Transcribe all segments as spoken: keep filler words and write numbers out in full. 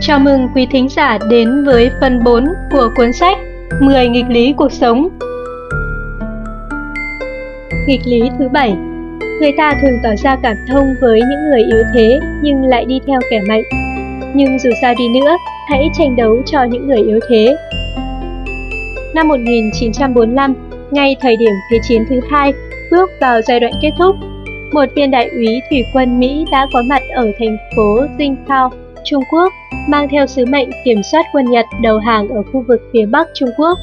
Chào mừng quý thính giả đến với phần bốn của cuốn sách mười nghịch lý cuộc sống. Nghịch lý thứ bảy. Người ta thường tỏ ra cảm thông với những người yếu thế nhưng lại đi theo kẻ mạnh. Nhưng dù sao đi nữa, hãy tranh đấu cho những người yếu thế. Năm một nghìn chín trăm bốn mươi lăm, ngay thời điểm Thế chiến thứ hai bước vào giai đoạn kết thúc, một viên đại úy thủy quân Mỹ đã có mặt ở thành phố Jingzhou, Trung Quốc, mang theo sứ mệnh kiểm soát quân Nhật đầu hàng ở khu vực phía Bắc Trung Quốc.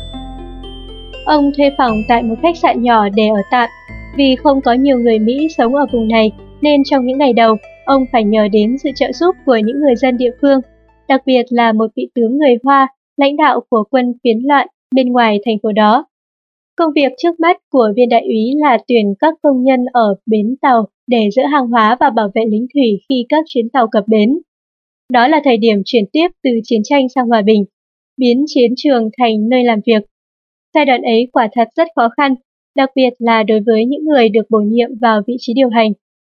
Ông thuê phòng tại một khách sạn nhỏ để ở tạm. Vì không có nhiều người Mỹ sống ở vùng này, nên trong những ngày đầu, ông phải nhờ đến sự trợ giúp của những người dân địa phương, đặc biệt là một vị tướng người Hoa, lãnh đạo của quân phiến loạn bên ngoài thành phố đó. Công việc trước mắt của viên đại úy là tuyển các công nhân ở bến tàu để dỡ hàng hóa và bảo vệ lính thủy khi các chuyến tàu cập bến. Đó là thời điểm chuyển tiếp từ chiến tranh sang hòa bình, biến chiến trường thành nơi làm việc. Giai đoạn ấy quả thật rất khó khăn, đặc biệt là đối với những người được bổ nhiệm vào vị trí điều hành.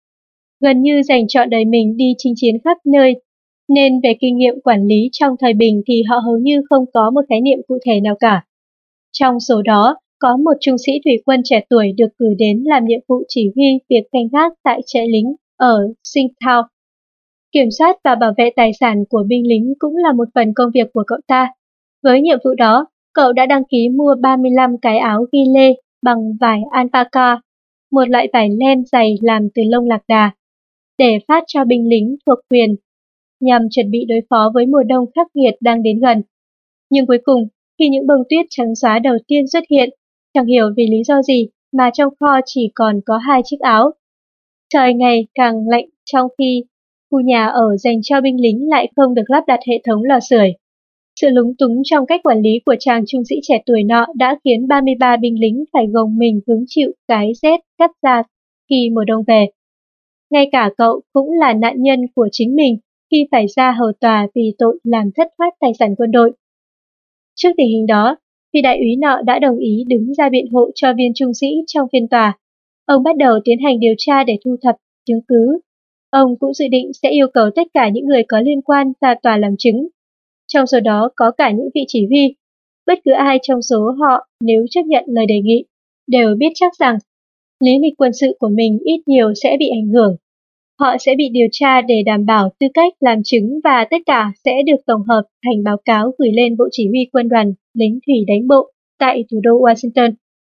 Gần như dành trọn đời mình đi chinh chiến khắp nơi, nên về kinh nghiệm quản lý trong thời bình thì họ hầu như không có một khái niệm cụ thể nào cả. Trong số đó, có một trung sĩ thủy quân trẻ tuổi được cử đến làm nhiệm vụ chỉ huy việc canh gác tại trại lính ở Jingzhou. Kiểm soát và bảo vệ tài sản của binh lính cũng là một phần công việc của cậu ta. Với nhiệm vụ đó, cậu đã đăng ký mua ba mươi lăm cái áo ghi lê bằng vải alpaca, một loại vải len dày làm từ lông lạc đà, để phát cho binh lính thuộc quyền, nhằm chuẩn bị đối phó với mùa đông khắc nghiệt đang đến gần. Nhưng cuối cùng, khi những bông tuyết trắng xóa đầu tiên xuất hiện, chẳng hiểu vì lý do gì mà trong kho chỉ còn có hai chiếc áo. Trời ngày càng lạnh trong khi khu nhà ở dành cho binh lính lại không được lắp đặt hệ thống lò sưởi. Sự lúng túng trong cách quản lý của chàng trung sĩ trẻ tuổi nọ đã khiến ba mươi ba binh lính phải gồng mình hứng chịu cái rét cắt da khi mùa đông về. Ngay cả cậu cũng là nạn nhân của chính mình khi phải ra hầu tòa vì tội làm thất thoát tài sản quân đội. Trước tình hình đó, vị đại úy nọ đã đồng ý đứng ra biện hộ cho viên trung sĩ trong phiên tòa. Ông bắt đầu tiến hành điều tra để thu thập chứng cứ. Ông cũng dự định sẽ yêu cầu tất cả những người có liên quan ra tòa làm chứng. Trong số đó có cả những vị chỉ huy. Bất cứ ai trong số họ nếu chấp nhận lời đề nghị, đều biết chắc rằng lý lịch quân sự của mình ít nhiều sẽ bị ảnh hưởng. Họ sẽ bị điều tra để đảm bảo tư cách làm chứng và tất cả sẽ được tổng hợp thành báo cáo gửi lên Bộ Chỉ huy Quân đoàn Lính Thủy Đánh Bộ tại thủ đô Washington.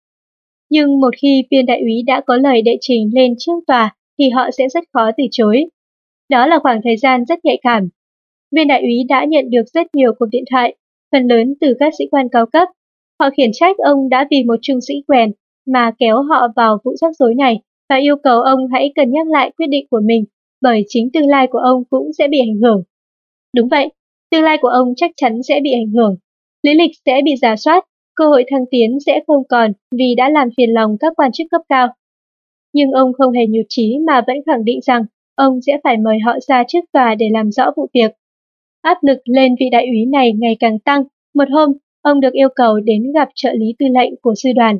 Nhưng một khi viên đại úy đã có lời đệ trình lên trước tòa thì họ sẽ rất khó từ chối. Đó là khoảng thời gian rất nhạy cảm. Viên đại úy đã nhận được rất nhiều cuộc điện thoại, phần lớn từ các sĩ quan cao cấp. Họ khiển trách ông đã vì một trung sĩ quèn mà kéo họ vào vụ rắc rối này và yêu cầu ông hãy cân nhắc lại quyết định của mình, bởi chính tương lai của ông cũng sẽ bị ảnh hưởng. Đúng vậy, tương lai của ông chắc chắn sẽ bị ảnh hưởng. Lý lịch sẽ bị rà soát, cơ hội thăng tiến sẽ không còn vì đã làm phiền lòng các quan chức cấp cao. Nhưng ông không hề nhụt chí mà vẫn khẳng định rằng ông sẽ phải mời họ ra trước tòa để làm rõ vụ việc. Áp lực lên vị đại úy này ngày càng tăng. Một hôm, ông được yêu cầu đến gặp trợ lý tư lệnh của sư đoàn.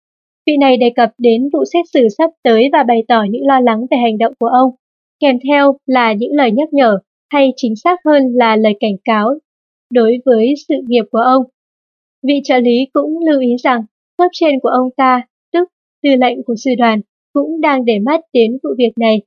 Vị này đề cập đến vụ xét xử sắp tới và bày tỏ những lo lắng về hành động của ông, kèm theo là những lời nhắc nhở, hay chính xác hơn là lời cảnh cáo đối với sự nghiệp của ông. Vị trợ lý cũng lưu ý rằng cấp trên của ông ta, tức tư lệnh của sư đoàn, cũng đang để mắt đến vụ việc này.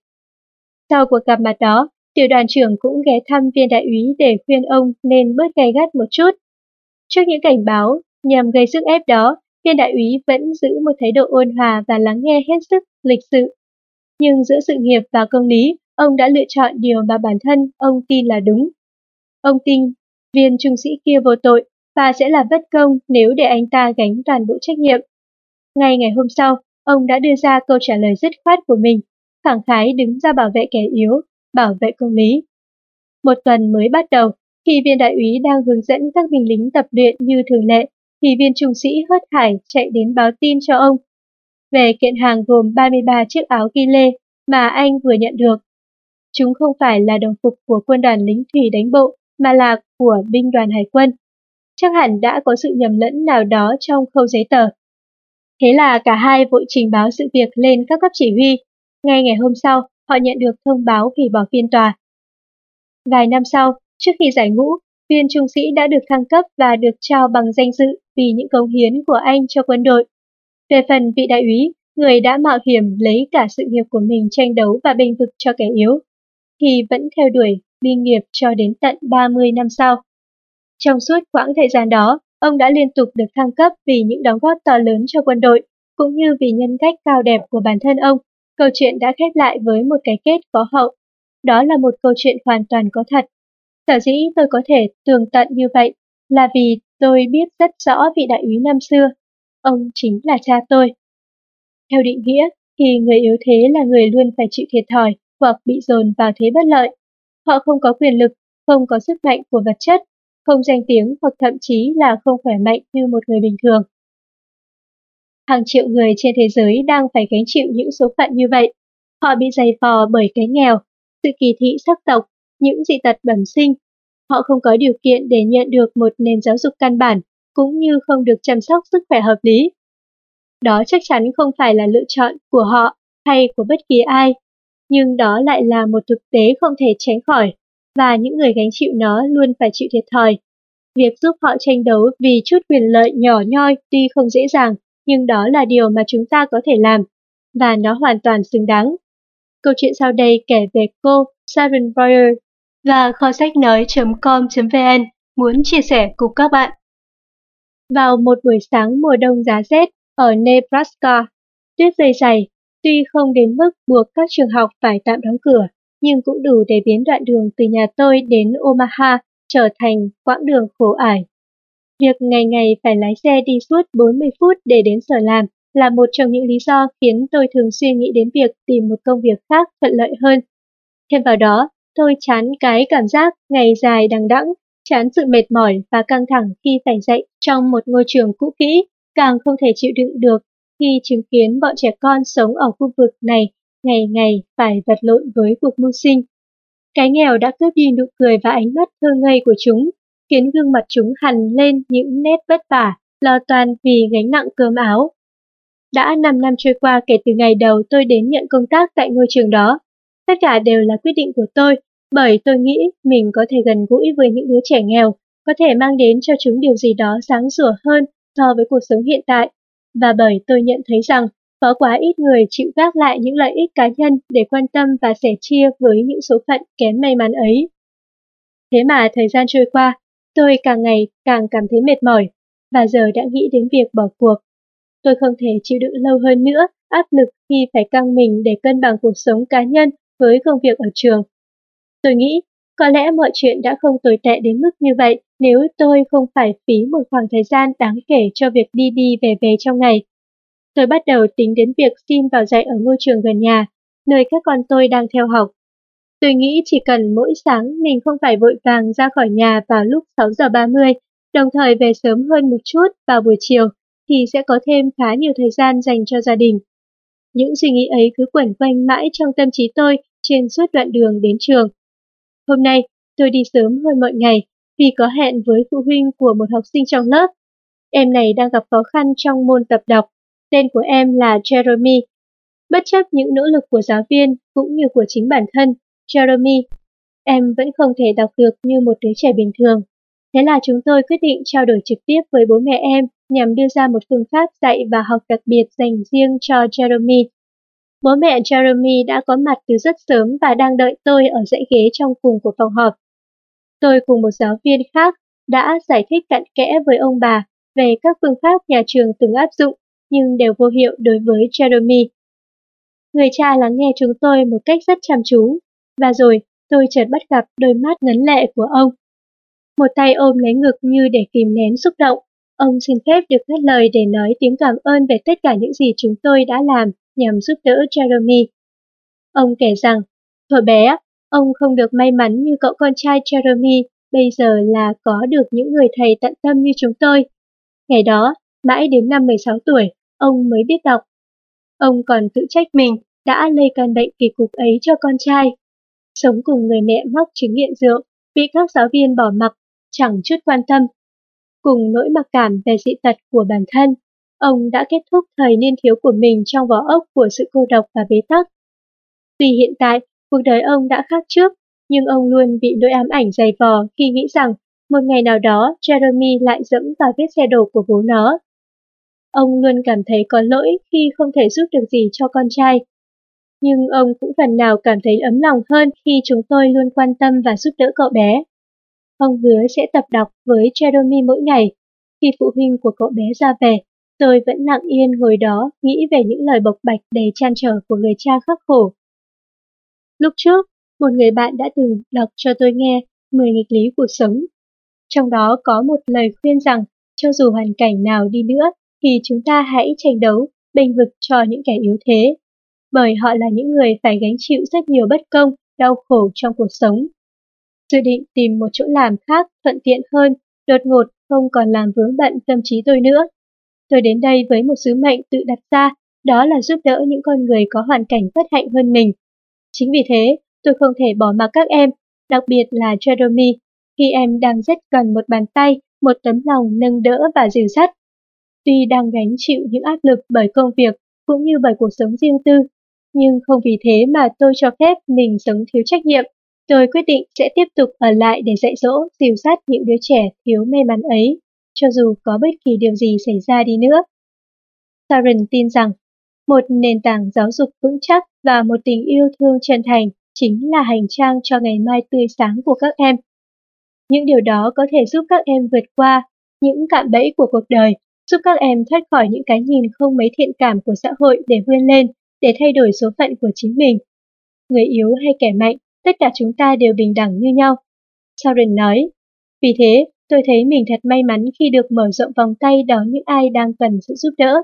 Sau cuộc gặp mặt đó, tiểu đoàn trưởng cũng ghé thăm viên đại úy để khuyên ông nên bớt gay gắt một chút. Trước những cảnh báo nhằm gây sức ép đó, viên đại úy vẫn giữ một thái độ ôn hòa và lắng nghe hết sức lịch sự. Nhưng giữa sự nghiệp và công lý, ông đã lựa chọn điều mà bản thân ông tin là đúng. Ông tin viên trung sĩ kia vô tội và sẽ là bất công nếu để anh ta gánh toàn bộ trách nhiệm. Ngay ngày hôm sau, ông đã đưa ra câu trả lời dứt khoát của mình, khẳng khái đứng ra bảo vệ kẻ yếu, bảo vệ công lý. Một tuần mới bắt đầu, khi viên đại úy đang hướng dẫn các binh lính tập luyện như thường lệ, thì viên trung sĩ hớt hải chạy đến báo tin cho ông về kiện hàng gồm ba mươi ba chiếc áo ghi lê mà anh vừa nhận được. Chúng không phải là đồng phục của quân đoàn lính thủy đánh bộ, mà là của binh đoàn hải quân. Chắc hẳn đã có sự nhầm lẫn nào đó trong khâu giấy tờ. Thế là cả hai vội trình báo sự việc lên các cấp chỉ huy. Ngay ngày hôm sau, họ nhận được thông báo hủy bỏ phiên tòa. Vài năm sau, Trước khi giải ngũ, viên trung sĩ đã được thăng cấp và được trao bằng danh dự vì những cống hiến của anh cho quân đội. Về phần vị đại úy, người đã mạo hiểm lấy cả sự nghiệp của mình tranh đấu và bênh vực cho kẻ yếu, thì vẫn theo đuổi binh nghiệp cho đến tận ba mươi năm sau. Trong suốt quãng thời gian đó, ông đã liên tục được thăng cấp vì những đóng góp to lớn cho quân đội, cũng như vì nhân cách cao đẹp của bản thân ông. Câu chuyện đã khép lại với một cái kết có hậu. Đó là một câu chuyện hoàn toàn có thật. Sở dĩ tôi có thể tường tận như vậy là vì tôi biết rất rõ vị đại úy năm xưa. Ông chính là cha tôi. Theo định nghĩa, thì người yếu thế là người luôn phải chịu thiệt thòi hoặc bị dồn vào thế bất lợi. Họ không có quyền lực, không có sức mạnh của vật chất, không danh tiếng hoặc thậm chí là không khỏe mạnh như một người bình thường. Hàng triệu người trên thế giới đang phải gánh chịu những số phận như vậy. Họ bị dày vò bởi cái nghèo, sự kỳ thị sắc tộc, những dị tật bẩm sinh. Họ không có điều kiện để nhận được một nền giáo dục căn bản, cũng như không được chăm sóc sức khỏe hợp lý. Đó chắc chắn không phải là lựa chọn của họ hay của bất kỳ ai, nhưng đó lại là một thực tế không thể tránh khỏi, và những người gánh chịu nó luôn phải chịu thiệt thòi. Việc giúp họ tranh đấu vì chút quyền lợi nhỏ nhoi tuy không dễ dàng, nhưng đó là điều mà chúng ta có thể làm, và nó hoàn toàn xứng đáng. Câu chuyện sau đây kể về cô Sharon Boyer, và kho sách nói chấm com chấm vn muốn chia sẻ cùng các bạn. Vào một buổi sáng mùa đông giá rét ở Nebraska, tuyết rơi dày, tuy không đến mức buộc các trường học phải tạm đóng cửa, nhưng cũng đủ để biến đoạn đường từ nhà tôi đến Omaha trở thành quãng đường khổ ải. Việc ngày ngày phải lái xe đi suốt bốn mươi phút để đến sở làm là một trong những lý do khiến tôi thường xuyên nghĩ đến việc tìm một công việc khác thuận lợi hơn. Thêm vào đó, tôi chán cái cảm giác ngày dài đằng đẵng, chán sự mệt mỏi và căng thẳng khi phải dạy trong một ngôi trường cũ kỹ, càng không thể chịu đựng được khi chứng kiến bọn trẻ con sống ở khu vực này ngày ngày phải vật lộn với cuộc mưu sinh. Cái nghèo đã cướp đi nụ cười và ánh mắt thơ ngây của chúng, khiến gương mặt chúng hằn lên những nét vất vả, lo toan vì gánh nặng cơm áo. Đã năm năm trôi qua kể từ ngày đầu tôi đến nhận công tác tại ngôi trường đó. Tất cả đều là quyết định của tôi, bởi tôi nghĩ mình có thể gần gũi với những đứa trẻ nghèo, có thể mang đến cho chúng điều gì đó sáng sủa hơn so với cuộc sống hiện tại, và bởi tôi nhận thấy rằng có quá ít người chịu gác lại những lợi ích cá nhân để quan tâm và sẻ chia với những số phận kém may mắn ấy. Thế mà thời gian trôi qua, tôi càng ngày càng cảm thấy mệt mỏi, và giờ đã nghĩ đến việc bỏ cuộc. Tôi không thể chịu đựng lâu hơn nữa áp lực khi phải căng mình để cân bằng cuộc sống cá nhân với công việc ở trường. Tôi nghĩ có lẽ mọi chuyện đã không tồi tệ đến mức như vậy nếu tôi không phải phí một khoảng thời gian đáng kể cho việc đi đi về về trong ngày. Tôi bắt đầu tính đến việc xin vào dạy ở ngôi trường gần nhà, nơi các con tôi đang theo học. Tôi nghĩ chỉ cần mỗi sáng mình không phải vội vàng ra khỏi nhà vào lúc sáu giờ ba mươi, đồng thời về sớm hơn một chút vào buổi chiều, thì sẽ có thêm khá nhiều thời gian dành cho gia đình. Những suy nghĩ ấy cứ quẩn quanh mãi trong tâm trí tôi trên suốt đoạn đường đến trường. Hôm nay, tôi đi sớm hơn mọi ngày vì có hẹn với phụ huynh của một học sinh trong lớp. Em này đang gặp khó khăn trong môn tập đọc. Tên của em là Jeremy. Bất chấp những nỗ lực của giáo viên cũng như của chính bản thân, Jeremy, em vẫn không thể đọc được như một đứa trẻ bình thường. Thế là chúng tôi quyết định trao đổi trực tiếp với bố mẹ em nhằm đưa ra một phương pháp dạy và học đặc biệt dành riêng cho Jeremy. Bố mẹ Jeremy đã có mặt từ rất sớm và đang đợi tôi ở dãy ghế trong cùng của phòng họp. Tôi cùng một giáo viên khác đã giải thích cặn kẽ với ông bà về các phương pháp nhà trường từng áp dụng nhưng đều vô hiệu đối với Jeremy. Người cha lắng nghe chúng tôi một cách rất chăm chú, và rồi tôi chợt bắt gặp đôi mắt ngấn lệ của ông. Một tay ôm lấy ngực như để kìm nén xúc động, ông xin phép được ngắt lời để nói tiếng cảm ơn về tất cả những gì chúng tôi đã làm nhằm giúp đỡ Jeremy. Ông kể rằng, thuở bé, ông không được may mắn như cậu con trai Jeremy bây giờ là có được những người thầy tận tâm như chúng tôi. Ngày đó, mãi đến năm mười sáu tuổi, ông mới biết đọc. Ông còn tự trách mình đã lây căn bệnh kỳ cục ấy cho con trai. Sống cùng người mẹ mắc chứng nghiện rượu, bị các giáo viên bỏ mặc, chẳng chút quan tâm. Cùng nỗi mặc cảm về dị tật của bản thân, ông đã kết thúc thời niên thiếu của mình trong vỏ ốc của sự cô độc và bế tắc. Tuy hiện tại, cuộc đời ông đã khác trước, nhưng ông luôn bị nỗi ám ảnh dày vò khi nghĩ rằng một ngày nào đó Jeremy lại dẫm vào vết xe đổ của bố nó. Ông luôn cảm thấy có lỗi khi không thể giúp được gì cho con trai. Nhưng ông cũng phần nào cảm thấy ấm lòng hơn khi chúng tôi luôn quan tâm và giúp đỡ cậu bé. Ông hứa sẽ tập đọc với Jeremy mỗi ngày. Khi phụ huynh của cậu bé ra về, tôi vẫn lặng yên ngồi đó nghĩ về những lời bộc bạch đầy trăn trở của người cha khắc khổ. Lúc trước, một người bạn đã từng đọc cho tôi nghe mười nghịch lý cuộc sống. Trong đó có một lời khuyên rằng cho dù hoàn cảnh nào đi nữa thì chúng ta hãy tranh đấu, bênh vực cho những kẻ yếu thế. Bởi họ là những người phải gánh chịu rất nhiều bất công, đau khổ trong cuộc sống. Dự định tìm một chỗ làm khác thuận tiện hơn, đột ngột không còn làm vướng bận tâm trí tôi nữa. Tôi đến đây với một sứ mệnh tự đặt ra, đó là giúp đỡ những con người có hoàn cảnh bất hạnh hơn mình. Chính vì thế, tôi không thể bỏ mặc các em, đặc biệt là Jeremy, khi em đang rất cần một bàn tay, một tấm lòng nâng đỡ và dìu dắt. Tuy đang gánh chịu những áp lực bởi công việc cũng như bởi cuộc sống riêng tư, nhưng không vì thế mà tôi cho phép mình sống thiếu trách nhiệm. Tôi quyết định sẽ tiếp tục ở lại để dạy dỗ, dìu dắt những đứa trẻ thiếu may mắn ấy, cho dù có bất kỳ điều gì xảy ra đi nữa. Sharon tin rằng, một nền tảng giáo dục vững chắc và một tình yêu thương chân thành chính là hành trang cho ngày mai tươi sáng của các em. Những điều đó có thể giúp các em vượt qua những cạm bẫy của cuộc đời, giúp các em thoát khỏi những cái nhìn không mấy thiện cảm của xã hội để vươn lên, để thay đổi số phận của chính mình. Người yếu hay kẻ mạnh, tất cả chúng ta đều bình đẳng như nhau. Sharon nói, vì thế tôi thấy mình thật may mắn khi được mở rộng vòng tay đón những ai đang cần sự giúp đỡ.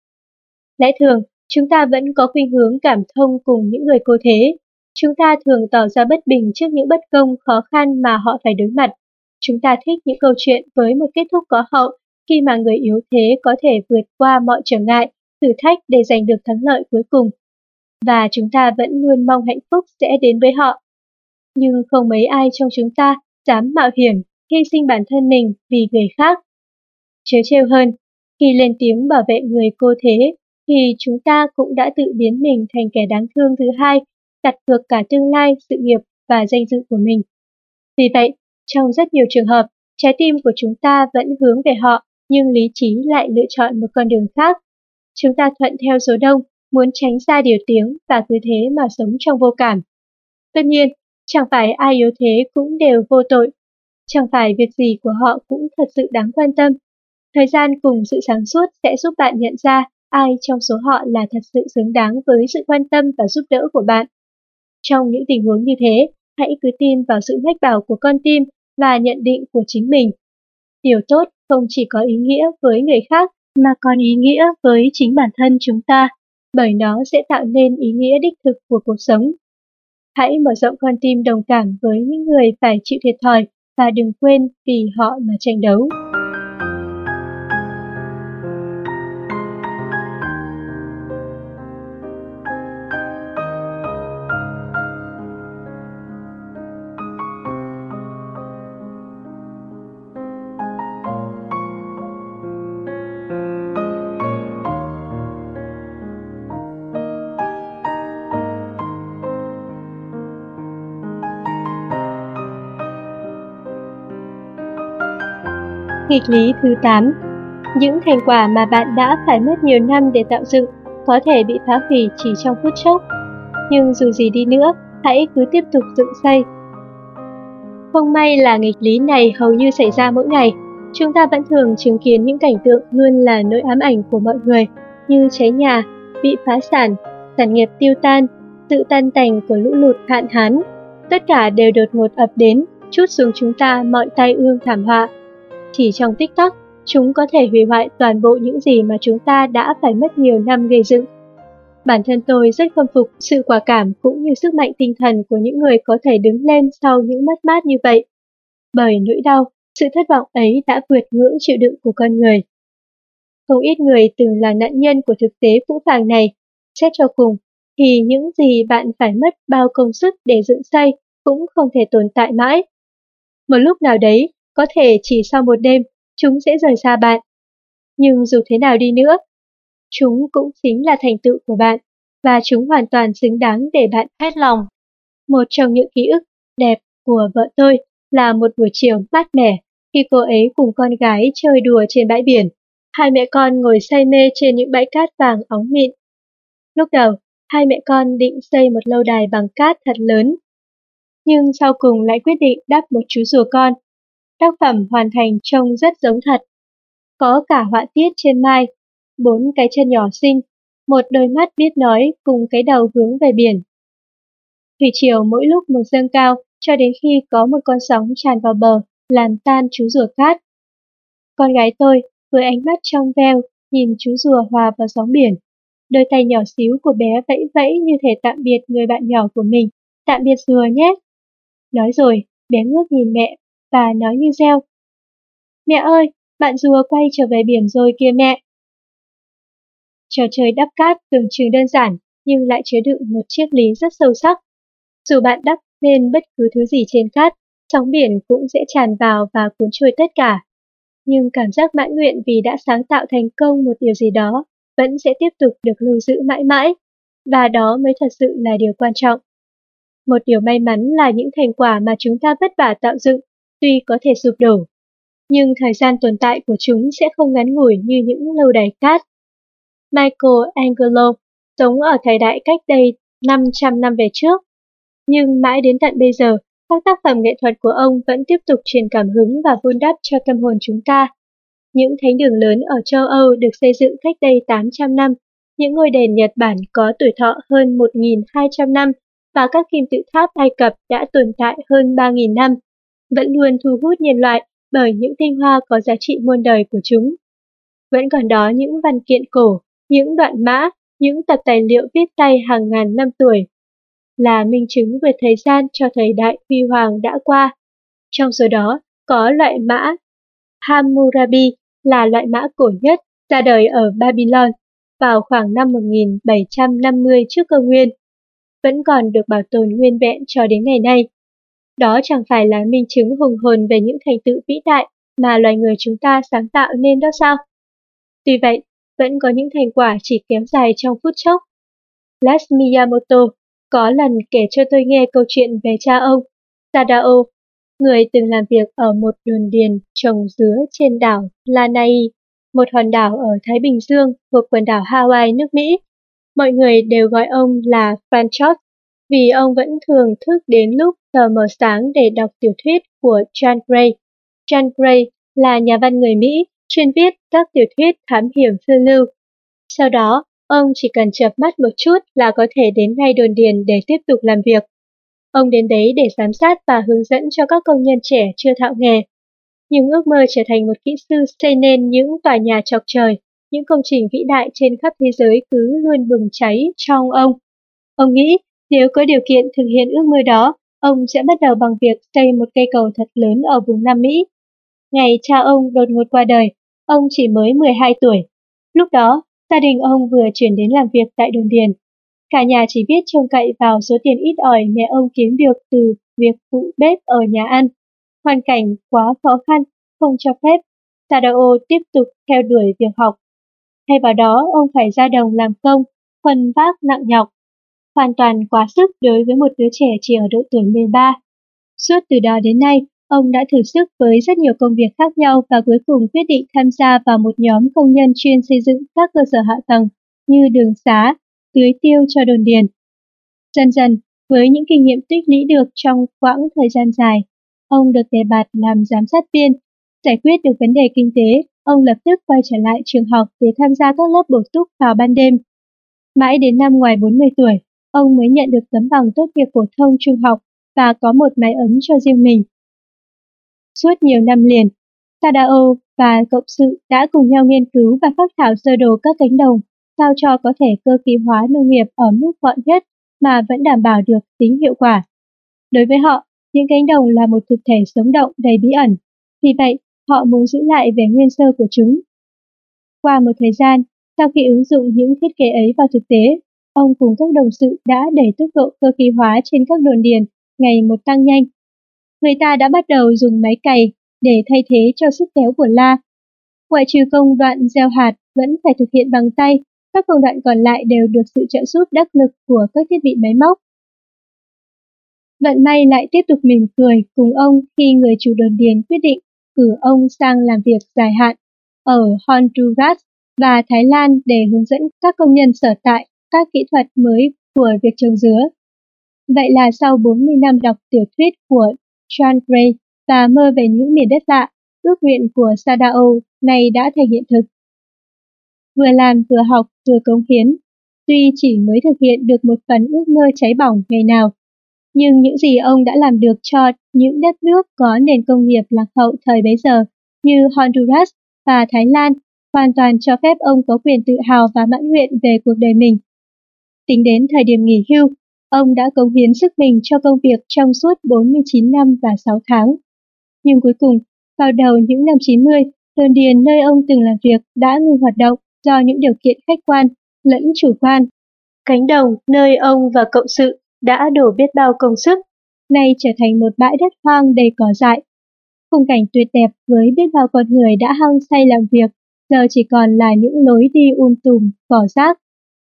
Lẽ thường, chúng ta vẫn có khuynh hướng cảm thông cùng những người cô thế. Chúng ta thường tỏ ra bất bình trước những bất công khó khăn mà họ phải đối mặt. Chúng ta thích những câu chuyện với một kết thúc có hậu khi mà người yếu thế có thể vượt qua mọi trở ngại, thử thách để giành được thắng lợi cuối cùng. Và chúng ta vẫn luôn mong hạnh phúc sẽ đến với họ. Nhưng không mấy ai trong chúng ta dám mạo hiểm, hy sinh bản thân mình vì người khác. Trớ trêu hơn, khi lên tiếng bảo vệ người cô thế, thì chúng ta cũng đã tự biến mình thành kẻ đáng thương thứ hai, đặt cược cả tương lai, sự nghiệp và danh dự của mình. Vì vậy, trong rất nhiều trường hợp, trái tim của chúng ta vẫn hướng về họ, nhưng lý trí lại lựa chọn một con đường khác. Chúng ta thuận theo số đông, muốn tránh xa điều tiếng và cứ thế mà sống trong vô cảm. Tất nhiên, chẳng phải ai yếu thế cũng đều vô tội. Chẳng phải việc gì của họ cũng thật sự đáng quan tâm. Thời gian cùng sự sáng suốt sẽ giúp bạn nhận ra ai trong số họ là thật sự xứng đáng với sự quan tâm và giúp đỡ của bạn. Trong những tình huống như thế, hãy cứ tin vào sự mách bảo của con tim và nhận định của chính mình. Điều tốt không chỉ có ý nghĩa với người khác mà còn ý nghĩa với chính bản thân chúng ta, bởi nó sẽ tạo nên ý nghĩa đích thực của cuộc sống. Hãy mở rộng con tim đồng cảm với những người phải chịu thiệt thòi và đừng quên vì họ mà tranh đấu. Nghịch lý thứ tám. Những thành quả mà bạn đã phải mất nhiều năm để tạo dựng có thể bị phá hủy chỉ trong phút chốc. Nhưng dù gì đi nữa, hãy cứ tiếp tục dựng xây. Không may là nghịch lý này hầu như xảy ra mỗi ngày. Chúng ta vẫn thường chứng kiến những cảnh tượng luôn là nỗi ám ảnh của mọi người, như cháy nhà, bị phá sản, sản nghiệp tiêu tan, sự tan tành của lũ lụt hạn hán. Tất cả đều đột ngột ập đến, trút xuống chúng ta mọi tai ương thảm họa. Chỉ trong tích tắc, chúng có thể hủy hoại toàn bộ những gì mà chúng ta đã phải mất nhiều năm gây dựng. Bản thân tôi rất khâm phục sự quả cảm cũng như sức mạnh tinh thần của những người có thể đứng lên sau những mất mát như vậy. Bởi nỗi đau, sự thất vọng ấy đã vượt ngưỡng chịu đựng của con người. Không ít người từng là nạn nhân của thực tế phũ phàng này. Xét cho cùng, thì những gì bạn phải mất bao công sức để dựng xây cũng không thể tồn tại mãi. Một lúc nào đấy, có thể chỉ sau một đêm, chúng sẽ rời xa bạn. Nhưng dù thế nào đi nữa, chúng cũng chính là thành tựu của bạn, và chúng hoàn toàn xứng đáng để bạn hết lòng. Một trong những ký ức đẹp của vợ tôi là một buổi chiều mát mẻ khi cô ấy cùng con gái chơi đùa trên bãi biển. Hai mẹ con ngồi say mê trên những bãi cát vàng óng mịn. Lúc đầu, hai mẹ con định xây một lâu đài bằng cát thật lớn, nhưng sau cùng lại quyết định đắp một chú rùa con. Tác phẩm hoàn thành trông rất giống thật. Có cả họa tiết trên mai, bốn cái chân nhỏ xinh, một đôi mắt biết nói cùng cái đầu hướng về biển. Thủy triều mỗi lúc một dâng cao cho đến khi có một con sóng tràn vào bờ, làm tan chú rùa cát. Con gái tôi với ánh mắt trong veo nhìn chú rùa hòa vào sóng biển. Đôi tay nhỏ xíu của bé vẫy vẫy như thể tạm biệt người bạn nhỏ của mình. Tạm biệt rùa nhé. Nói rồi, bé ngước nhìn mẹ và nói như reo. Mẹ ơi, bạn rùa quay trở về biển rồi kìa mẹ. Trò chơi đắp cát tưởng chừng đơn giản nhưng lại chứa đựng một triết lý rất sâu sắc. Dù bạn đắp lên bất cứ thứ gì trên cát, sóng biển cũng sẽ tràn vào và cuốn trôi tất cả. Nhưng cảm giác mãn nguyện vì đã sáng tạo thành công một điều gì đó vẫn sẽ tiếp tục được lưu giữ mãi mãi, và đó mới thật sự là điều quan trọng. Một điều may mắn là những thành quả mà chúng ta vất vả tạo dựng tuy có thể sụp đổ, nhưng thời gian tồn tại của chúng sẽ không ngắn ngủi như những lâu đài cát. Michelangelo sống ở thời đại cách đây năm trăm năm về trước, nhưng mãi đến tận bây giờ, các tác phẩm nghệ thuật của ông vẫn tiếp tục truyền cảm hứng và vun đắp cho tâm hồn chúng ta. Những thánh đường lớn ở châu Âu được xây dựng cách đây tám trăm năm, những ngôi đền Nhật Bản có tuổi thọ hơn một nghìn hai trăm năm và các kim tự tháp Ai Cập đã tồn tại hơn ba nghìn năm, vẫn luôn thu hút nhân loại bởi những tinh hoa có giá trị muôn đời của chúng. Vẫn còn đó những văn kiện cổ, những đoạn mã, những tập tài liệu viết tay hàng ngàn năm tuổi, là minh chứng vượt thời gian cho thời đại huy hoàng đã qua. Trong số đó có loại mã Hammurabi là loại mã cổ nhất, ra đời ở Babylon vào khoảng năm một nghìn bảy trăm năm mươi trước công nguyên, vẫn còn được bảo tồn nguyên vẹn cho đến ngày nay. Đó chẳng phải là minh chứng hùng hồn về những thành tựu vĩ đại mà loài người chúng ta sáng tạo nên đó sao? Tuy vậy, vẫn có những thành quả chỉ kéo dài trong phút chốc. Las Miyamoto có lần kể cho tôi nghe câu chuyện về cha ông, Sadao, người từng làm việc ở một đồn điền trồng dứa trên đảo Lanai, một hòn đảo ở Thái Bình Dương thuộc quần đảo Hawaii nước Mỹ. Mọi người đều gọi ông là Franchot vì ông vẫn thường thức đến lúc tờ mờ sáng để đọc tiểu thuyết của John Gray. John Gray là nhà văn người Mỹ, chuyên viết các tiểu thuyết thám hiểm phiêu lưu. Sau đó, ông chỉ cần chợp mắt một chút là có thể đến ngay đồn điền để tiếp tục làm việc. Ông đến đấy để giám sát và hướng dẫn cho các công nhân trẻ chưa thạo nghề. Nhưng ước mơ trở thành một kỹ sư xây nên những tòa nhà chọc trời, những công trình vĩ đại trên khắp thế giới cứ luôn bừng cháy trong ông. Ông nghĩ nếu có điều kiện thực hiện ước mơ đó, ông sẽ bắt đầu bằng việc xây một cây cầu thật lớn ở vùng Nam Mỹ. Ngày cha ông đột ngột qua đời, ông chỉ mới mười hai tuổi. Lúc đó, gia đình ông vừa chuyển đến làm việc tại đồn điền. Cả nhà chỉ biết trông cậy vào số tiền ít ỏi mẹ ông kiếm được từ việc phụ bếp ở nhà ăn. Hoàn cảnh quá khó khăn, không cho phép Sadao tiếp tục theo đuổi việc học. Thay vào đó, ông phải ra đồng làm công, khuân vác nặng nhọc. Hoàn toàn quá sức đối với một đứa trẻ chỉ ở độ tuổi mười ba. Suốt từ đó đến nay, ông đã thử sức với rất nhiều công việc khác nhau và cuối cùng quyết định tham gia vào một nhóm công nhân chuyên xây dựng các cơ sở hạ tầng như đường xá, tưới tiêu cho đồn điền. Dần dần, với những kinh nghiệm tích lũy được trong quãng thời gian dài, ông được đề bạt làm giám sát viên. Giải quyết được vấn đề kinh tế, ông lập tức quay trở lại trường học để tham gia các lớp bổ túc vào ban đêm. Mãi đến năm ngoài bốn mươi tuổi, ông mới nhận được tấm bằng tốt nghiệp phổ thông trung học và có một mái ấm cho riêng mình. Suốt nhiều năm liền, Sadao và cộng sự đã cùng nhau nghiên cứu và phác thảo sơ đồ các cánh đồng, sao cho có thể cơ khí hóa nông nghiệp ở mức gọn nhất mà vẫn đảm bảo được tính hiệu quả. Đối với họ, những cánh đồng là một thực thể sống động đầy bí ẩn, vì vậy họ muốn giữ lại vẻ nguyên sơ của chúng. Qua một thời gian, sau khi ứng dụng những thiết kế ấy vào thực tế, ông cùng các đồng sự đã đẩy tốc độ cơ khí hóa trên các đồn điền ngày một tăng nhanh. Người ta đã bắt đầu dùng máy cày để thay thế cho sức kéo của la. Ngoại trừ công đoạn gieo hạt vẫn phải thực hiện bằng tay, các công đoạn còn lại đều được sự trợ giúp đắc lực của các thiết bị máy móc. Vận may lại tiếp tục mỉm cười cùng ông khi người chủ đồn điền quyết định cử ông sang làm việc dài hạn ở Honduras và Thái Lan để hướng dẫn các công nhân sở tại các kỹ thuật mới của việc trồng dứa. Vậy là sau bốn mươi năm đọc tiểu thuyết của John Gray và mơ về những miền đất lạ, ước nguyện của Sadao này đã thành hiện thực. Vừa làm vừa học vừa cống hiến, tuy chỉ mới thực hiện được một phần ước mơ cháy bỏng ngày nào, nhưng những gì ông đã làm được cho những đất nước có nền công nghiệp lạc hậu thời bấy giờ như Honduras và Thái Lan hoàn toàn cho phép ông có quyền tự hào và mãn nguyện về cuộc đời mình. Tính đến thời điểm nghỉ hưu, ông đã cống hiến sức mình cho công việc trong suốt bốn mươi chín năm và sáu tháng. Nhưng cuối cùng, vào đầu những năm chín mươi, đồn điền nơi ông từng làm việc đã ngừng hoạt động do những điều kiện khách quan lẫn chủ quan. Cánh đồng nơi ông và cộng sự đã đổ biết bao công sức, nay trở thành một bãi đất hoang đầy cỏ dại. Khung cảnh tuyệt đẹp với biết bao con người đã hăng say làm việc, giờ chỉ còn là những lối đi um tùm, cỏ rác.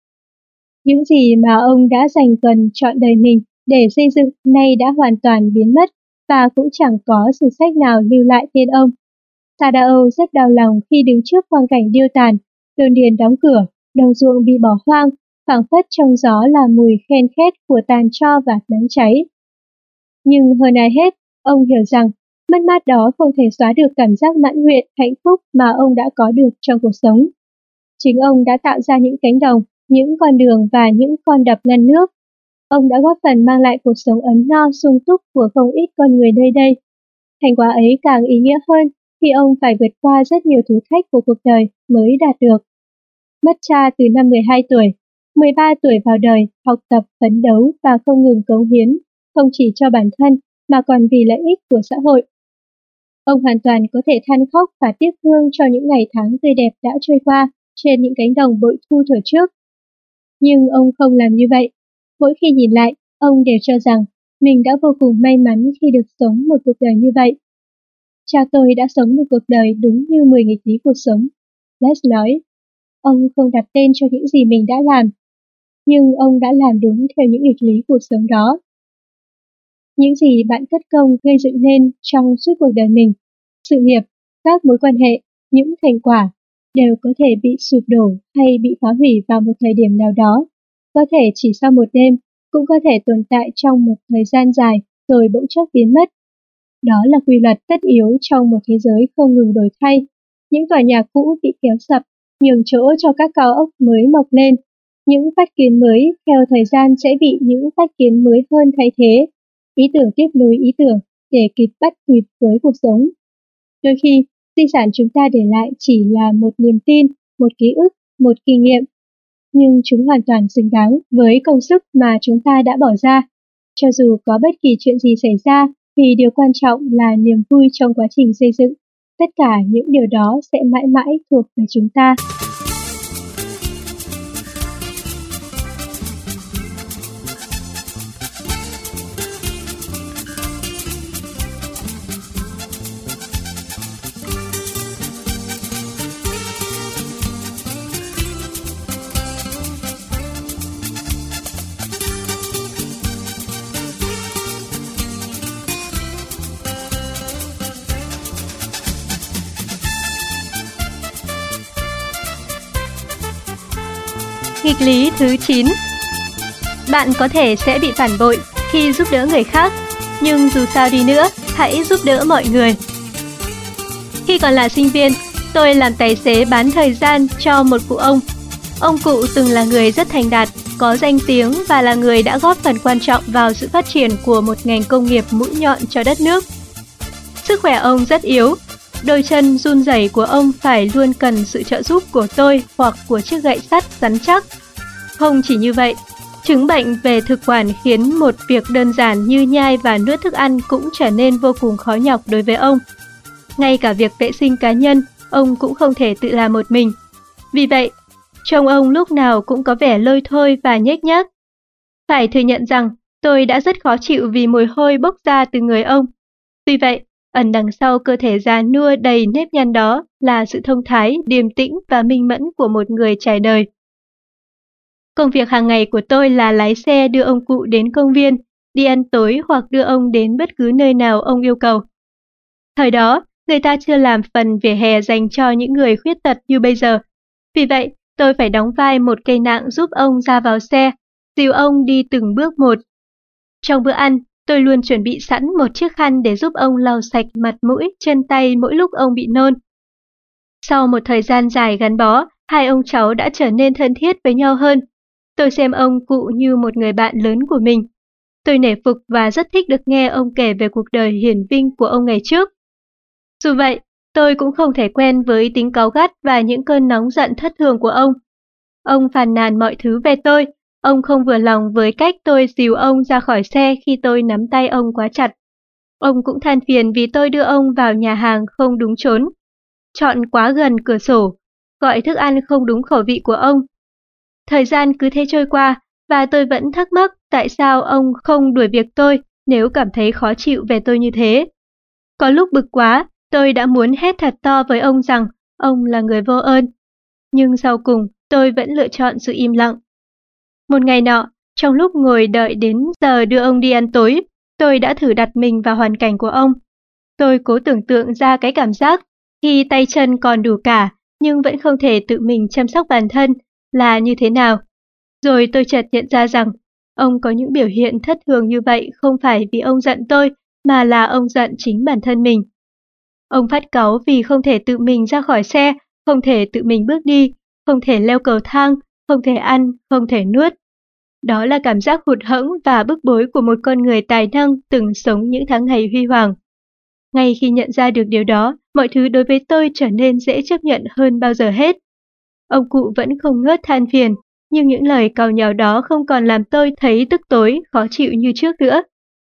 Những gì mà ông đã dành gần trọn đời mình để xây dựng nay đã hoàn toàn biến mất và cũng chẳng có sử sách nào lưu lại tên ông. Sadao rất đau lòng khi đứng trước quang cảnh điêu tàn, đồn điền đóng cửa, đồng ruộng bị bỏ hoang, phảng phất trong gió là mùi khen khét của tàn tro và nắng cháy. Nhưng hơn ai hết, ông hiểu rằng mất mát đó không thể xóa được cảm giác mãn nguyện, hạnh phúc mà ông đã có được trong cuộc sống. Chính ông đã tạo ra những cánh đồng, những con đường và những con đập ngăn nước. Ông đã góp phần mang lại cuộc sống ấm no sung túc của không ít con người nơi đây. Thành quả ấy càng ý nghĩa hơn khi ông phải vượt qua rất nhiều thử thách của cuộc đời mới đạt được. Mất cha từ năm mười hai tuổi, mười ba tuổi vào đời, học tập, phấn đấu và không ngừng cống hiến, không chỉ cho bản thân mà còn vì lợi ích của xã hội. Ông hoàn toàn có thể than khóc và tiếc thương cho những ngày tháng tươi đẹp đã trôi qua trên những cánh đồng bội thu thuở trước. Nhưng ông không làm như vậy. Mỗi khi nhìn lại, ông đều cho rằng mình đã vô cùng may mắn khi được sống một cuộc đời như vậy. Cha tôi đã sống một cuộc đời đúng như mười nghịch lý cuộc sống, Les nói. Ông không đặt tên cho những gì mình đã làm, nhưng ông đã làm đúng theo những nghịch lý cuộc sống đó. Những gì bạn cất công gây dựng nên trong suốt cuộc đời mình, sự nghiệp, các mối quan hệ, những thành quả, đều có thể bị sụp đổ hay bị phá hủy vào một thời điểm nào đó, có thể chỉ sau một đêm, cũng có thể tồn tại trong một thời gian dài rồi bỗng chốc biến mất. Đó là quy luật tất yếu trong một thế giới không ngừng đổi thay. Những tòa nhà cũ bị kéo sập, nhường chỗ cho các cao ốc mới mọc lên. Những phát kiến mới theo thời gian sẽ bị những phát kiến mới hơn thay thế. Ý tưởng tiếp nối ý tưởng để kịp bắt kịp với cuộc sống. Đôi khi, di sản chúng ta để lại chỉ là một niềm tin, một ký ức, một kinh nghiệm. Nhưng chúng hoàn toàn xứng đáng với công sức mà chúng ta đã bỏ ra. Cho dù có bất kỳ chuyện gì xảy ra, thì điều quan trọng là niềm vui trong quá trình xây dựng. Tất cả những điều đó sẽ mãi mãi thuộc về chúng ta. Nghịch lý thứ chín. Bạn có thể sẽ bị phản bội khi giúp đỡ người khác, nhưng dù sao đi nữa, hãy giúp đỡ mọi người. Khi còn là sinh viên, tôi làm tài xế bán thời gian cho một cụ ông. Ông cụ từng là người rất thành đạt, có danh tiếng và là người đã góp phần quan trọng vào sự phát triển của một ngành công nghiệp mũi nhọn cho đất nước. Sức khỏe ông rất yếu, đôi chân run rẩy của ông phải luôn cần sự trợ giúp của tôi hoặc của chiếc gậy sắt rắn chắc. Không chỉ như vậy, chứng bệnh về thực quản khiến một việc đơn giản như nhai và nuốt thức ăn cũng trở nên vô cùng khó nhọc đối với ông. Ngay cả việc vệ sinh cá nhân, ông cũng không thể tự làm một mình. Vì vậy, trông ông lúc nào cũng có vẻ lôi thôi và nhếch nhác. Phải thừa nhận rằng tôi đã rất khó chịu vì mùi hôi bốc ra từ người ông. Tuy vậy, ẩn đằng sau cơ thể già nua đầy nếp nhăn đó là sự thông thái, điềm tĩnh và minh mẫn của một người trải đời. Công việc hàng ngày của tôi là lái xe đưa ông cụ đến công viên, đi ăn tối hoặc đưa ông đến bất cứ nơi nào ông yêu cầu. Thời đó, người ta chưa làm phần vỉa hè dành cho những người khuyết tật như bây giờ. Vì vậy, tôi phải đóng vai một cây nạng giúp ông ra vào xe, dìu ông đi từng bước một. Trong bữa ăn, tôi luôn chuẩn bị sẵn một chiếc khăn để giúp ông lau sạch mặt mũi, chân tay mỗi lúc ông bị nôn. Sau một thời gian dài gắn bó, hai ông cháu đã trở nên thân thiết với nhau hơn. Tôi xem ông cụ như một người bạn lớn của mình. Tôi nể phục và rất thích được nghe ông kể về cuộc đời hiển vinh của ông ngày trước. Dù vậy, tôi cũng không thể quen với tính cáu gắt và những cơn nóng giận thất thường của ông. Ông phàn nàn mọi thứ về tôi. Ông không vừa lòng với cách tôi dìu ông ra khỏi xe khi tôi nắm tay ông quá chặt. Ông cũng than phiền vì tôi đưa ông vào nhà hàng không đúng chốn, chọn quá gần cửa sổ, gọi thức ăn không đúng khẩu vị của ông. Thời gian cứ thế trôi qua, và tôi vẫn thắc mắc tại sao ông không đuổi việc tôi nếu cảm thấy khó chịu về tôi như thế. Có lúc bực quá, tôi đã muốn hét thật to với ông rằng ông là người vô ơn. Nhưng sau cùng, tôi vẫn lựa chọn sự im lặng. Một ngày nọ, trong lúc ngồi đợi đến giờ đưa ông đi ăn tối, tôi đã thử đặt mình vào hoàn cảnh của ông. Tôi cố tưởng tượng ra cái cảm giác khi tay chân còn đủ cả nhưng vẫn không thể tự mình chăm sóc bản thân là như thế nào. Rồi tôi chợt nhận ra rằng ông có những biểu hiện thất thường như vậy không phải vì ông giận tôi mà là ông giận chính bản thân mình. Ông phát cáu vì không thể tự mình ra khỏi xe, không thể tự mình bước đi, không thể leo cầu thang, không thể ăn, không thể nuốt. Đó là cảm giác hụt hẫng và bức bối của một con người tài năng từng sống những tháng ngày huy hoàng. Ngay khi nhận ra được điều đó, mọi thứ đối với tôi trở nên dễ chấp nhận hơn bao giờ hết. Ông cụ vẫn không ngớt than phiền, nhưng những lời càu nhàu đó không còn làm tôi thấy tức tối, khó chịu như trước nữa.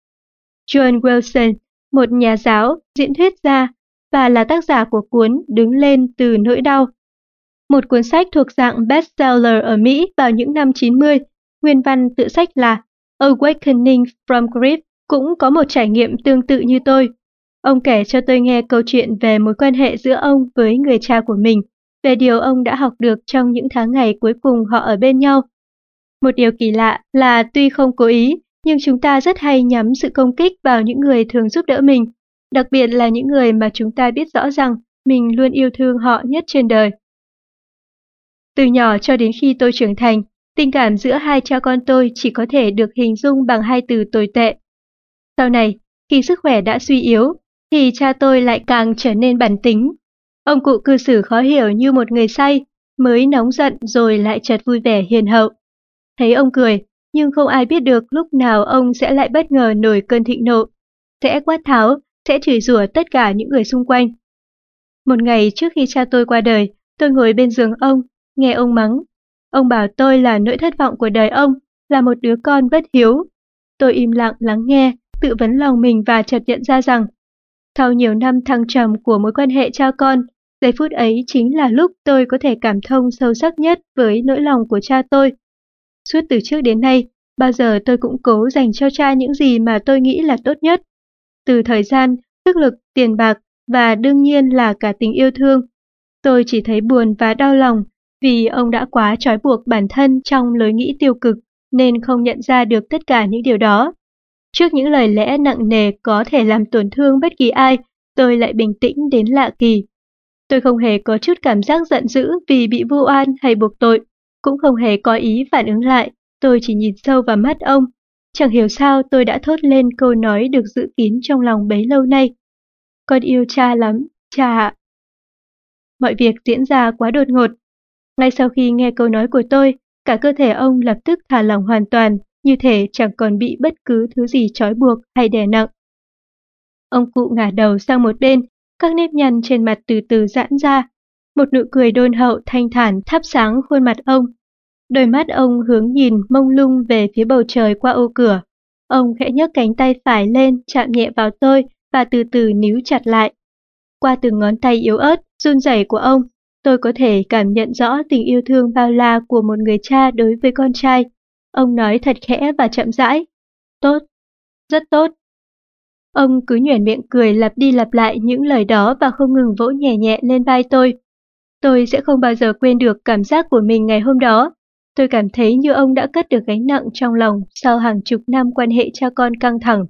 John Wilson, một nhà giáo, diễn thuyết gia và là tác giả của cuốn Đứng lên từ nỗi đau, một cuốn sách thuộc dạng bestseller ở Mỹ vào những năm chín mươi. Nguyên văn tựa sách là Awakening from Grief, cũng có một trải nghiệm tương tự như tôi. Ông kể cho tôi nghe câu chuyện về mối quan hệ giữa ông với người cha của mình, về điều ông đã học được trong những tháng ngày cuối cùng họ ở bên nhau. Một điều kỳ lạ là tuy không cố ý, nhưng chúng ta rất hay nhắm sự công kích vào những người thường giúp đỡ mình, đặc biệt là những người mà chúng ta biết rõ rằng mình luôn yêu thương họ nhất trên đời. Từ nhỏ cho đến khi tôi trưởng thành, tình cảm giữa hai cha con tôi chỉ có thể được hình dung bằng hai từ tồi tệ. Sau này, khi sức khỏe đã suy yếu, thì cha tôi lại càng trở nên bản tính. Ông cụ cư xử khó hiểu như một người say, mới nóng giận rồi lại chợt vui vẻ hiền hậu. Thấy ông cười, nhưng không ai biết được lúc nào ông sẽ lại bất ngờ nổi cơn thịnh nộ, sẽ quát tháo, sẽ chửi rủa tất cả những người xung quanh. Một ngày trước khi cha tôi qua đời, tôi ngồi bên giường ông, nghe ông mắng. Ông bảo tôi là nỗi thất vọng của đời ông, là một đứa con bất hiếu. Tôi im lặng lắng nghe, tự vấn lòng mình và chợt nhận ra rằng, sau nhiều năm thăng trầm của mối quan hệ cha con, giây phút ấy chính là lúc tôi có thể cảm thông sâu sắc nhất với nỗi lòng của cha tôi. Suốt từ trước đến nay, bao giờ tôi cũng cố dành cho cha những gì mà tôi nghĩ là tốt nhất. Từ thời gian, sức lực, tiền bạc và đương nhiên là cả tình yêu thương. Tôi chỉ thấy buồn và đau lòng vì ông đã quá trói buộc bản thân trong lối nghĩ tiêu cực nên không nhận ra được tất cả những điều đó. Trước những lời lẽ nặng nề có thể làm tổn thương bất kỳ ai, tôi lại bình tĩnh đến lạ kỳ. Tôi không hề có chút cảm giác giận dữ vì bị vu oan hay buộc tội, cũng không hề có ý phản ứng lại, tôi chỉ nhìn sâu vào mắt ông. Chẳng hiểu sao tôi đã thốt lên câu nói được giữ kín trong lòng bấy lâu nay. Con yêu cha lắm, cha ạ. Mọi việc diễn ra quá đột ngột. Ngay sau khi nghe câu nói của tôi, cả cơ thể ông lập tức thả lỏng hoàn toàn, như thể chẳng còn bị bất cứ thứ gì trói buộc hay đè nặng. Ông cụ ngả đầu sang một bên, các nếp nhăn trên mặt từ từ giãn ra. Một nụ cười đôn hậu thanh thản thắp sáng khuôn mặt ông. Đôi mắt ông hướng nhìn mông lung về phía bầu trời qua ô cửa. Ông khẽ nhấc cánh tay phải lên, chạm nhẹ vào tôi và từ từ níu chặt lại. Qua từng ngón tay yếu ớt, run rẩy của ông, tôi có thể cảm nhận rõ tình yêu thương bao la của một người cha đối với con trai. Ông nói thật khẽ và chậm rãi. Tốt, rất tốt. Ông cứ nhoẻn miệng cười lặp đi lặp lại những lời đó và không ngừng vỗ nhẹ nhẹ lên vai tôi. Tôi sẽ không bao giờ quên được cảm giác của mình ngày hôm đó. tôi cảm thấy như ông đã cất được gánh nặng trong lòng sau hàng chục năm quan hệ cha con căng thẳng.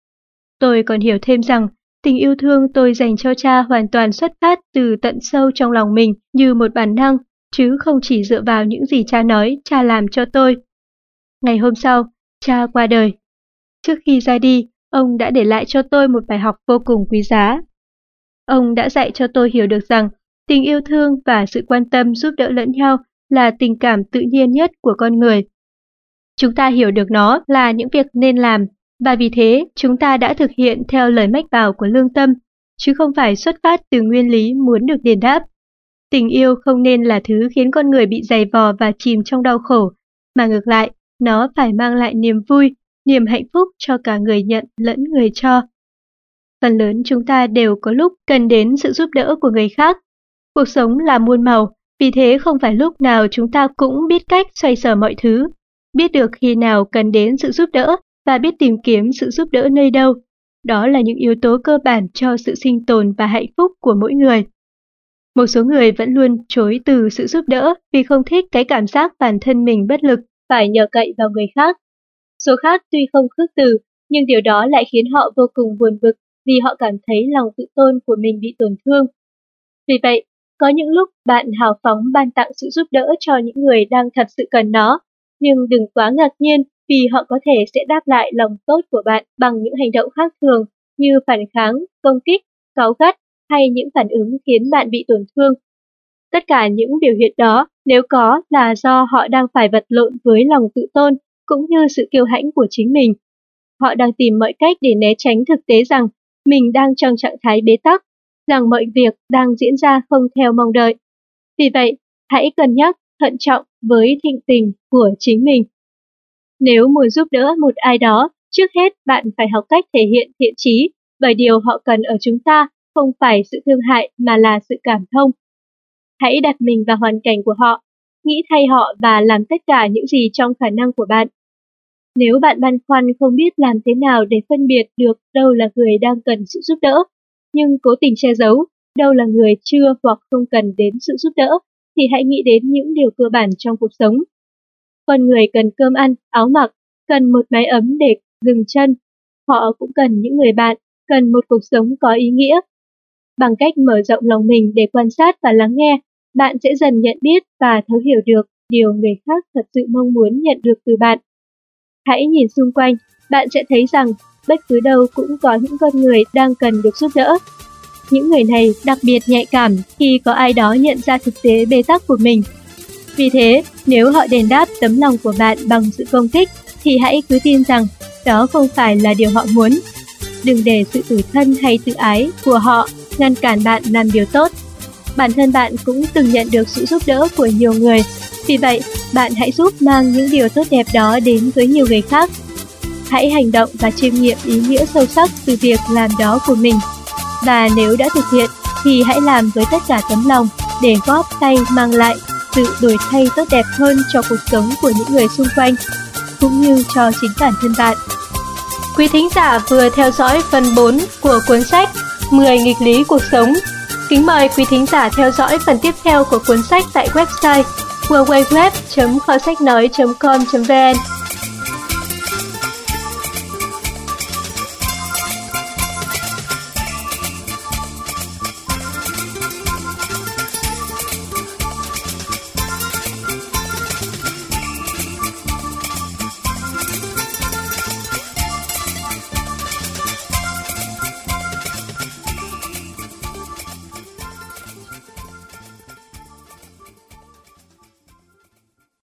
Tôi còn hiểu thêm rằng, tình yêu thương tôi dành cho cha hoàn toàn xuất phát từ tận sâu trong lòng mình như một bản năng, chứ không chỉ dựa vào những gì cha nói, cha làm cho tôi. Ngày hôm sau, cha qua đời. Trước khi ra đi, ông đã để lại cho tôi một bài học vô cùng quý giá. Ông đã dạy cho tôi hiểu được rằng, tình yêu thương và sự quan tâm giúp đỡ lẫn nhau là tình cảm tự nhiên nhất của con người. Chúng ta hiểu được nó là những việc nên làm, và vì thế chúng ta đã thực hiện theo lời mách bảo của lương tâm, chứ không phải xuất phát từ nguyên lý muốn được đền đáp. Tình yêu không nên là thứ khiến con người bị dày vò và chìm trong đau khổ, mà ngược lại, nó phải mang lại niềm vui, niềm hạnh phúc cho cả người nhận lẫn người cho. Phần lớn chúng ta đều có lúc cần đến sự giúp đỡ của người khác. Cuộc sống là muôn màu, vì thế không phải lúc nào chúng ta cũng biết cách xoay sở mọi thứ, biết được khi nào cần đến sự giúp đỡ và biết tìm kiếm sự giúp đỡ nơi đâu. Đó là những yếu tố cơ bản cho sự sinh tồn và hạnh phúc của mỗi người. Một số người vẫn luôn chối từ sự giúp đỡ vì không thích cái cảm giác bản thân mình bất lực, phải nhờ cậy vào người khác. Số khác tuy không khước từ, nhưng điều đó lại khiến họ vô cùng buồn bực vì họ cảm thấy lòng tự tôn của mình bị tổn thương. Vì vậy, có những lúc bạn hào phóng ban tặng sự giúp đỡ cho những người đang thật sự cần nó, nhưng đừng quá ngạc nhiên vì họ có thể sẽ đáp lại lòng tốt của bạn bằng những hành động khác thường như phản kháng, công kích, cáu gắt hay những phản ứng khiến bạn bị tổn thương. Tất cả những biểu hiện đó, nếu có, là do họ đang phải vật lộn với lòng tự tôn cũng như sự kiêu hãnh của chính mình. Họ đang tìm mọi cách để né tránh thực tế rằng mình đang trong trạng thái bế tắc, rằng mọi việc đang diễn ra không theo mong đợi. Vì vậy, hãy cân nhắc, thận trọng với thịnh tình của chính mình. Nếu muốn giúp đỡ một ai đó, trước hết bạn phải học cách thể hiện thiện chí, bởi điều họ cần ở chúng ta không phải sự thương hại mà là sự cảm thông. Hãy đặt mình vào hoàn cảnh của họ, nghĩ thay họ và làm tất cả những gì trong khả năng của bạn. Nếu bạn băn khoăn không biết làm thế nào để phân biệt được đâu là người đang cần sự giúp đỡ, nhưng cố tình che giấu, đâu là người chưa hoặc không cần đến sự giúp đỡ, thì hãy nghĩ đến những điều cơ bản trong cuộc sống. Con người cần cơm ăn, áo mặc, cần một mái ấm để dừng chân. Họ cũng cần những người bạn, cần một cuộc sống có ý nghĩa. Bằng cách mở rộng lòng mình để quan sát và lắng nghe, bạn sẽ dần nhận biết và thấu hiểu được điều người khác thật sự mong muốn nhận được từ bạn. Hãy nhìn xung quanh, bạn sẽ thấy rằng bất cứ đâu cũng có những con người đang cần được giúp đỡ. Những người này đặc biệt nhạy cảm khi có ai đó nhận ra thực tế bế tắc của mình. Vì thế, nếu họ đền đáp tấm lòng của bạn bằng sự công kích, thì hãy cứ tin rằng đó không phải là điều họ muốn. Đừng để sự tủi thân hay tự ái của họ ngăn cản bạn làm điều tốt. Bản thân bạn cũng từng nhận được sự giúp đỡ của nhiều người. Vì vậy, bạn hãy giúp mang những điều tốt đẹp đó đến với nhiều người khác. Hãy hành động và chiêm nghiệm ý nghĩa sâu sắc từ việc làm đó của mình. Và nếu đã thực hiện, thì hãy làm với tất cả tấm lòng để góp tay mang lại sự đổi thay tốt đẹp hơn cho cuộc sống của những người xung quanh, cũng như cho chính bản thân bạn. Quý thính giả vừa theo dõi phần bốn của cuốn sách mười nghịch lý cuộc sống. Kính mời quý thính giả theo dõi phần tiếp theo của cuốn sách tại website w w w chấm kho sách nói chấm com chấm v n.